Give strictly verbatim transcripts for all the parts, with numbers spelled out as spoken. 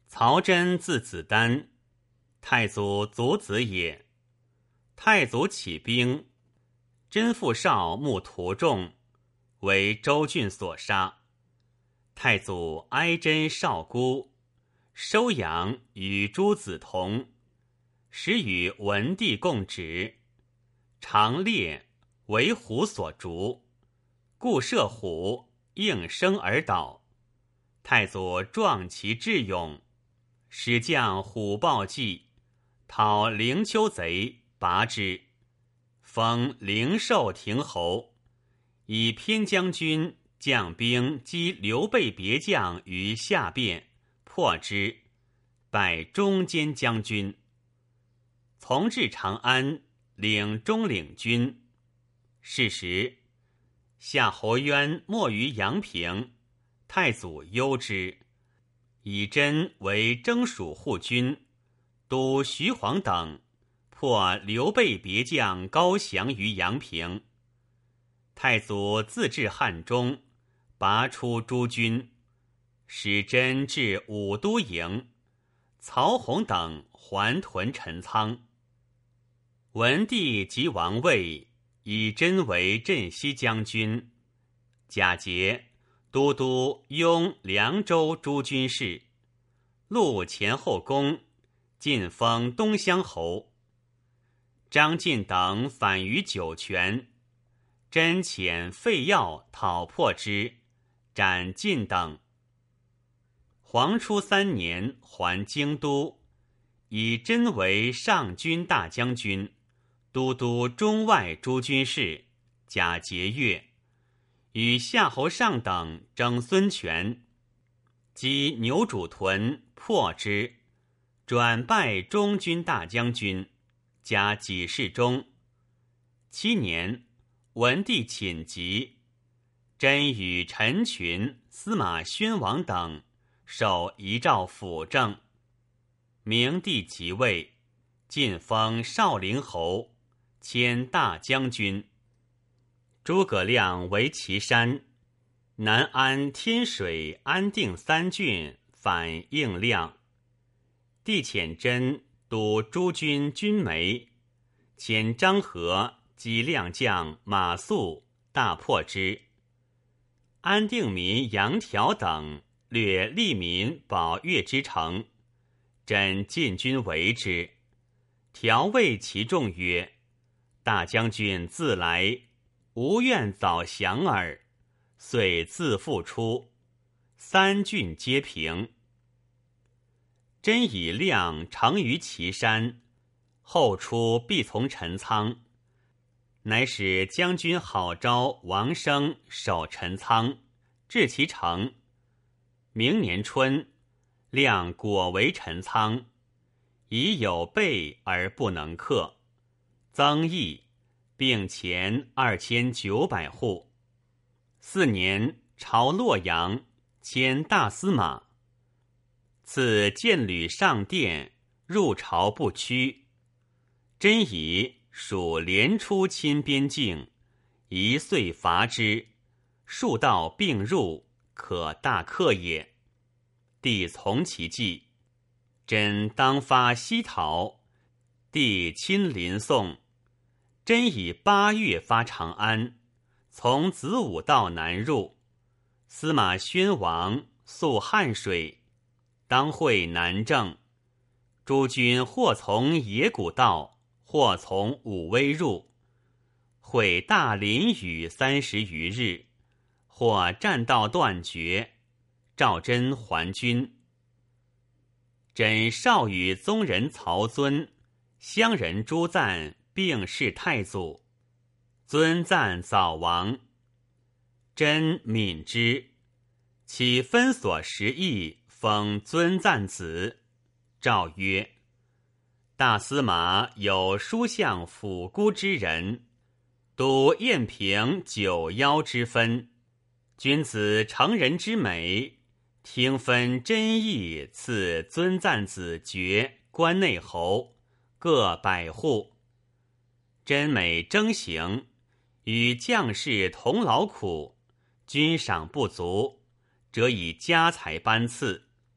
曹真字子丹，太祖族子也。太祖起兵，真父少慕屠众，为周郡所杀。太祖哀真少孤，收养与诸子同，时与文帝共职。常猎，为虎所逐，故射虎，应声而倒。太祖壮其智勇，使将虎豹骑讨灵丘贼，拔之，封灵寿亭侯，以偏将军将兵击刘备别将于下边，破之，拜中监将军。从至长安，领中领军。是时，夏侯渊没于阳平，太祖忧之，以真为征蜀护军，督徐晃等，破刘备别将高翔于阳平。太祖自至汉中，拔出诸军，使真至武都营，曹洪等还屯陈仓。文帝即王位，以真为镇西将军，假节都督雍凉州诸军事，录前后宫，晋封东乡侯。张晋等反于酒泉，真遣费曜讨破之，斩晋等。黄初三年还京都，以真为上军大将军，都督中外诸军事，假节钺，与夏侯尚等争孙权，击牛渚屯，破之，转拜中军大将军，加给事中。七年，文帝寝疾，真与陈群、司马宣王等受遗诏辅政。明帝即位，晋封少陵侯，迁大将军。诸葛亮为岐山，南安、天水、安定三郡反应亮。帝遣真督诸军军媒，遣张合击亮将马谡，大破之。安定民杨条等掠利民保越之城，真进军围之。条谓其众曰：大将军自来，无愿早降耳。遂自复出，三郡皆平。真以亮长于岐山，后出必从陈仓，乃使将军郝昭、王生守陈仓，至其城。明年春，亮果为陈仓，已有备而不能克，增邑，并前二千九百户。四年，朝洛阳，迁大司马。赐剑履上殿，入朝不趋。真以属连出侵边境，一岁伐之，数道并入，可大克也。帝从其计，真当发西逃，帝亲临送。真以八月发长安，从子午道南入。司马宣王溯汉水，当会南郑。诸军或从野谷道，或从武威入，会大淋雨三十余日，或战道断绝。赵真还军。真少与宗人曹遵、乡人朱赞并弑太祖，遵赞早亡。真悯之，起分所十邑，封遵赞子。诏曰：大司马有书相辅孤之人，督燕平九幺之分。君子成人之美，听分真义，赐遵赞子爵关内侯，各百户。真每征行，与将士同劳苦，军赏不足，则以家财班赐。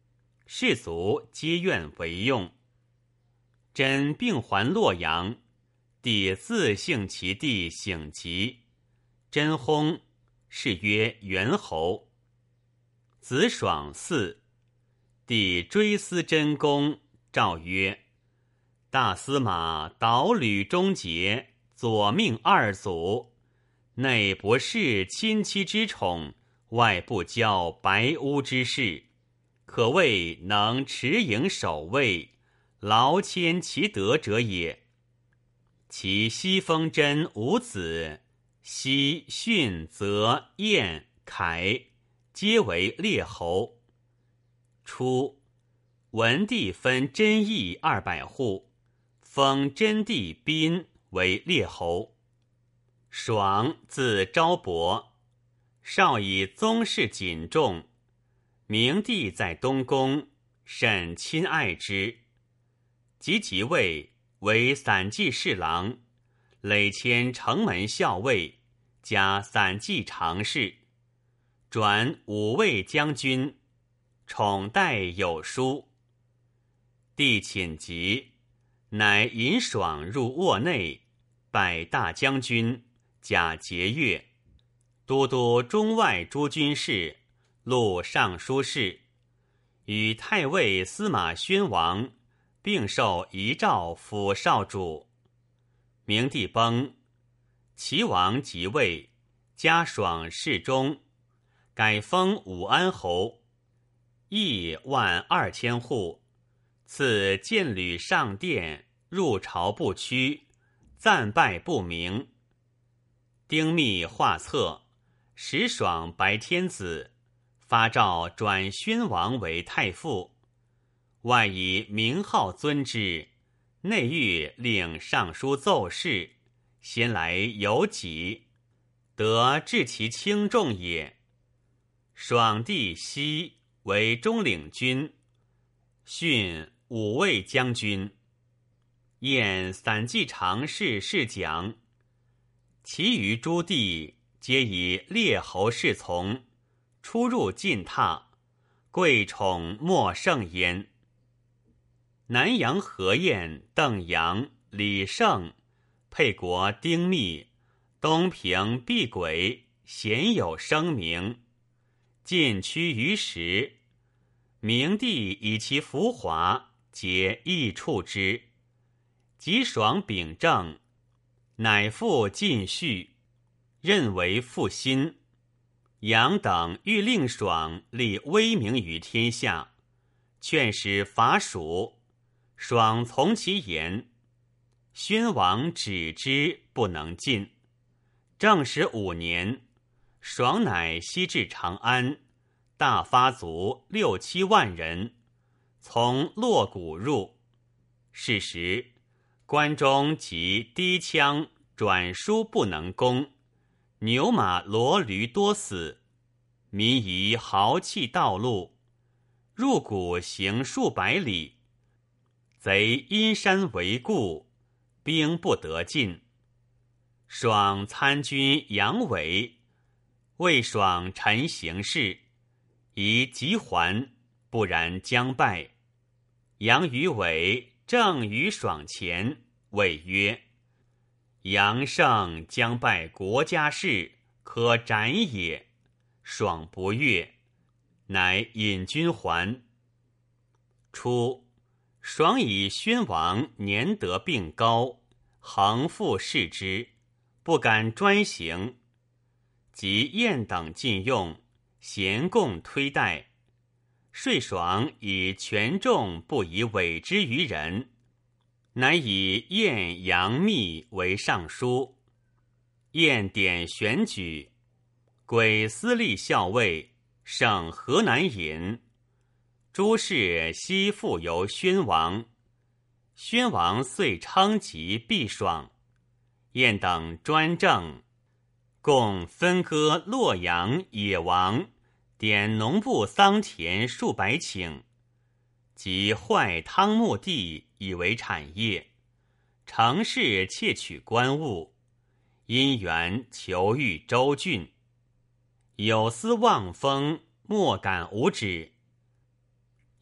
士卒皆愿为用。真病还洛阳，帝自幸其弟省疾，真薨，谥曰元侯。子爽嗣，帝追思真公，诏曰：大司马导吕忠节，左命二祖，内不视亲戚之宠，外不教白污之事，可谓能持营守卫，劳谦其德者也。其西封真五子，西、训、泽、晏、凯，皆为列侯。初，文帝分真邑二百户，封真弟宾为列侯。爽字昭伯，少以宗室谨重，明帝在东宫，甚亲爱之。及即位，为散骑侍郎，累迁城门校尉，加散骑常侍，转五卫将军，宠待有书。帝寝疾，乃引爽入卧内，拜大将军，假节钺，都督中外诸军事，录尚书事，与太尉司马宣王并受遗诏辅少主。明帝崩，齐王即位，加爽侍中，改封武安侯，邑万二千户，赐建履上殿，入朝不趋，赞拜不明。丁密画策，使爽白天子，发诏转宣王为太傅，外以名号尊之，内欲令尚书奏事，先来有己，得治其轻重也。爽帝西为中领军，训五卫将军，验散骑常侍侍讲，其余诸地皆以列侯侍从，出入进榻，贵宠莫胜焉。南阳何晏、邓阳、李胜，沛国丁密，东平毕轨，鲜有声名，尽趋于时。明帝以其浮华，皆益处之。及爽秉政，乃复晋序，任为复心。杨等欲令爽立威名于天下，劝使伐蜀，爽从其言。宣王止之，不能进。正始五年，爽乃西至长安，大发卒六七万人，从洛谷入。是时，关中及低羌转输不能攻，牛马骡驴多死，民疑豪气道路，入谷行数百里，贼阴山围固，兵不得进。爽参军杨伟，为爽陈形势，宜急还，不然将败。杨与伟正于爽前，谓曰：杨胜将败国家事，可斩也。爽不悦，乃引军还。初，爽以宣王年德并高，恒复视之，不敢专行。及晏等进用，咸共推戴。遂爽以权重不以委之于人，乃以晏、杨密为尚书，晏典选举，归司隶校尉，省河南尹。诸事悉复由宣王。宣王遂称疾必爽。晏等专政，共分割洛阳、野王，典农部桑田数百顷，及坏汤沐地以为产业，城市窃取官物，因缘求欲州郡，有司望风，莫敢无止。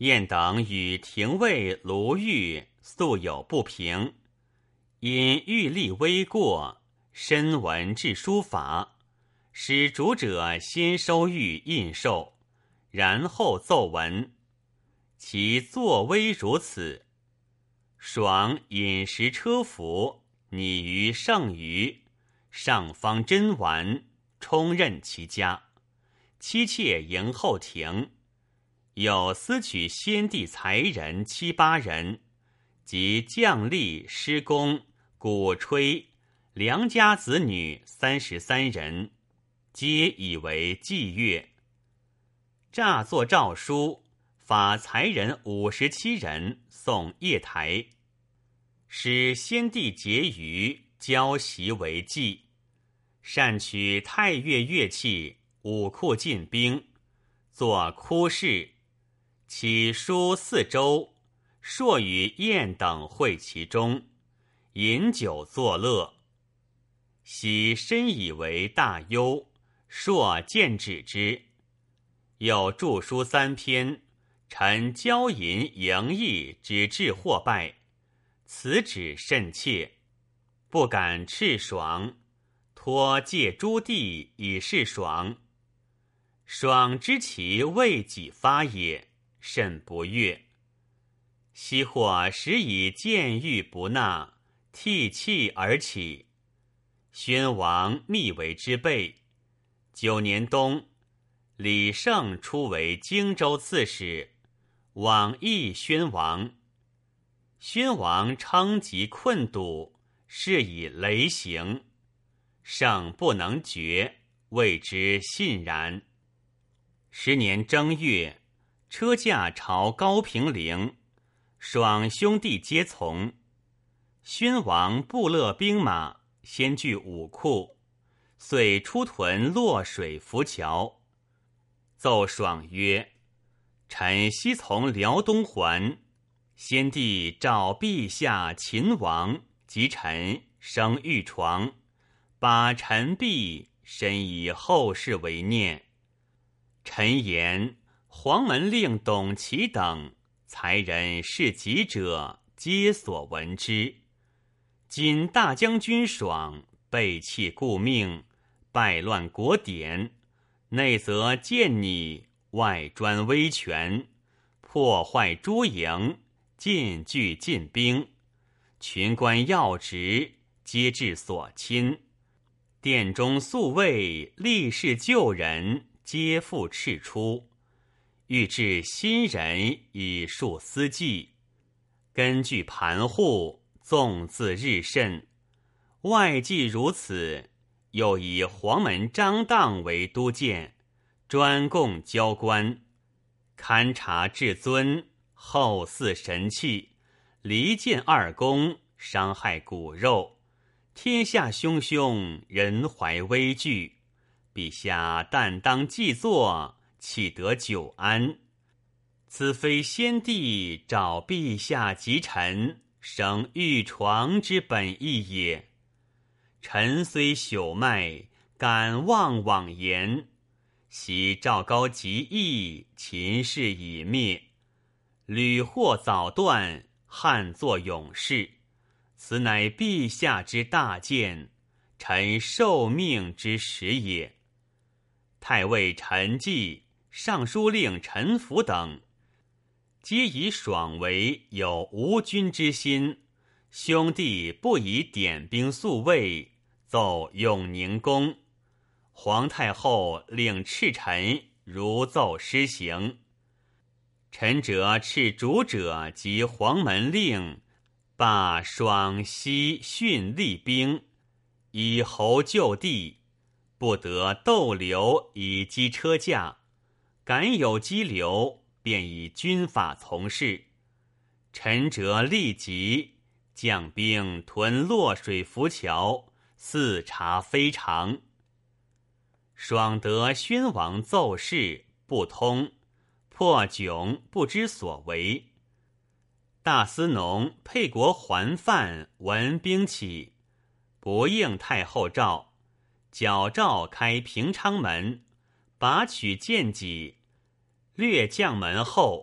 晏等与廷尉卢玉素有不平，因欲立微过，深闻治书法，使主者先收谕印绶，然后奏文。其作威如此。爽饮食车服，拟于圣舆，上方珍玩，充任其家。妻妾迎后庭，有私取先帝才人七八人，及将吏、师公、鼓吹、良家子女三十三人，皆以为祭乐。诈作诏书，法才人五十七人送邺台，使先帝结余，交袭为祭。善取太乐乐器，武库进兵，作哭事，起书四周，朔与晏等会其中，饮酒作乐。喜深以为大忧，朔见止之。有著书三篇，陈骄淫淫逸之致祸败，此旨甚切，不敢斥爽，托借诸弟以示爽。爽知其为己发也，甚不悦。昔或时以见欲不纳，涕泣而起。宣王密为之备。九年冬，李胜出为荆州刺史，往诣宣王。宣王称疾困堵，是以雷行。胜不能决，谓之信然。十年正月，车驾朝高平陵，爽兄弟皆从。宣王不勒兵马，先据武库，遂出屯洛水浮桥。奏爽曰：臣昔从辽东还，先帝召陛下秦王及臣生玉床，把臣毕，深以后世为念。臣言黄门令董齐等才人事己者，皆所闻之。今大将军爽背弃故命，败乱国典，内则见你，外专威权，破坏诸营，进据进兵，群官要职皆至所亲，殿中宿卫立誓旧人，皆复斥出，欲置新人以树私计，根据盘户，纵自日甚。外既如此，又以黄门张当为都监，专供交官，勘察至尊，后祀神器，离间二公，伤害骨肉，天下汹汹，人怀危惧。陛下但当既作，岂得久安？此非先帝召陛下及臣生玉床之本意也。臣虽朽迈，敢妄妄言。昔赵高即义，秦氏已灭，屡获早断，汉作勇士。此乃陛下之大见，臣受命之时也。太尉陈济、尚书令陈福等，皆以爽为有无君之心，兄弟不以点兵宿卫，奏永宁宫。皇太后令斥臣如奏施行。臣者斥主者及黄门令，罢爽西训厉兵，以侯就地，不得逗留以击车驾，敢有激流，便以军法从事。臣者立即将兵屯洛水浮桥，四察非常。爽得宣王奏事不通，破窘不知所为。大司农沛国还范闻兵起，不应太后诏，矫诏开平昌门，拔取剑戟，略将门后，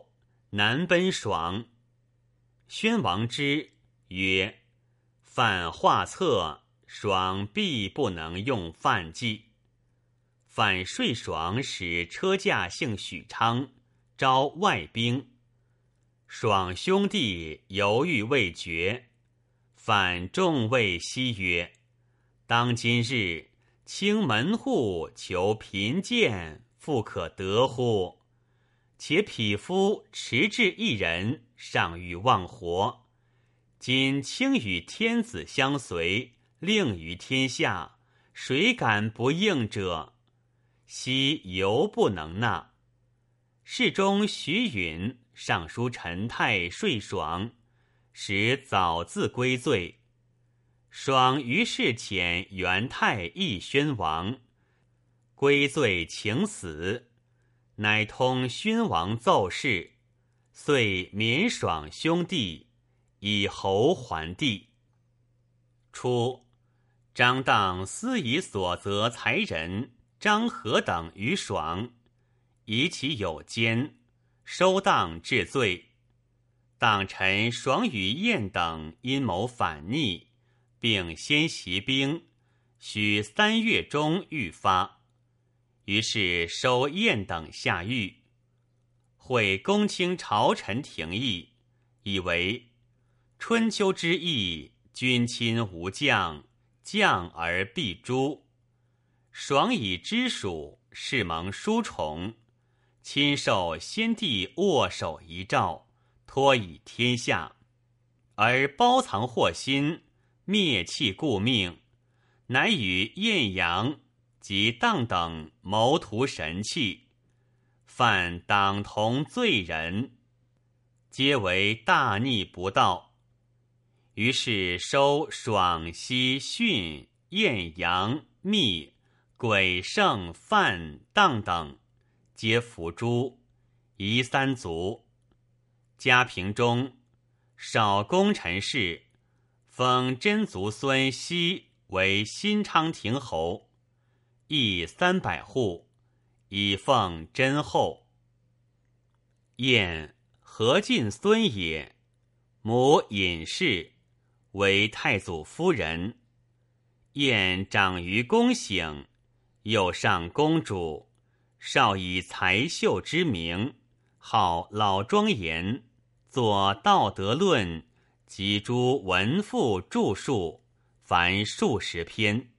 南奔爽。宣王之曰：犯画策，爽必不能用犯计。反睡爽使车驾幸许昌，招外兵。爽兄弟犹豫未决，反众谓西曰：当今日清门户求贫贱，复可得乎？且匹夫持志一人，尚欲忘活。今卿与天子相随，令于天下，谁敢不应者？昔犹不能纳。侍中徐允上书陈泰睡爽，使早自归罪。爽于是遣元泰议宣王，归罪请死，乃通宣王奏事，遂免爽兄弟，以侯还地。初，张当私以所责才人张合等于爽，以其有奸，收当治罪。当陈爽与晏等阴谋反逆，并先袭兵，许三月中欲发。于是收晏等下狱。会公卿朝臣廷议，以为春秋之义，君亲无将，将而必诛。爽以知属，是蒙殊宠，亲受先帝握手遗诏，托以天下，而包藏祸心，灭弃故命，乃与晏阳及当等谋图神器，犯党同罪人，皆为大逆不道。于是收爽、西、训、晏阳、密、轨、胜、范、当等，皆伏诛，夷三族。嘉平中，少功臣事，封真族孙熙为新昌亭侯，邑三百户，以奉真后。晏，何进孙也，母尹氏，为太祖夫人。晏长于宫省，又上公主，少以才秀之名，好老庄严，作《道德论》及诸文赋著述，凡数十篇。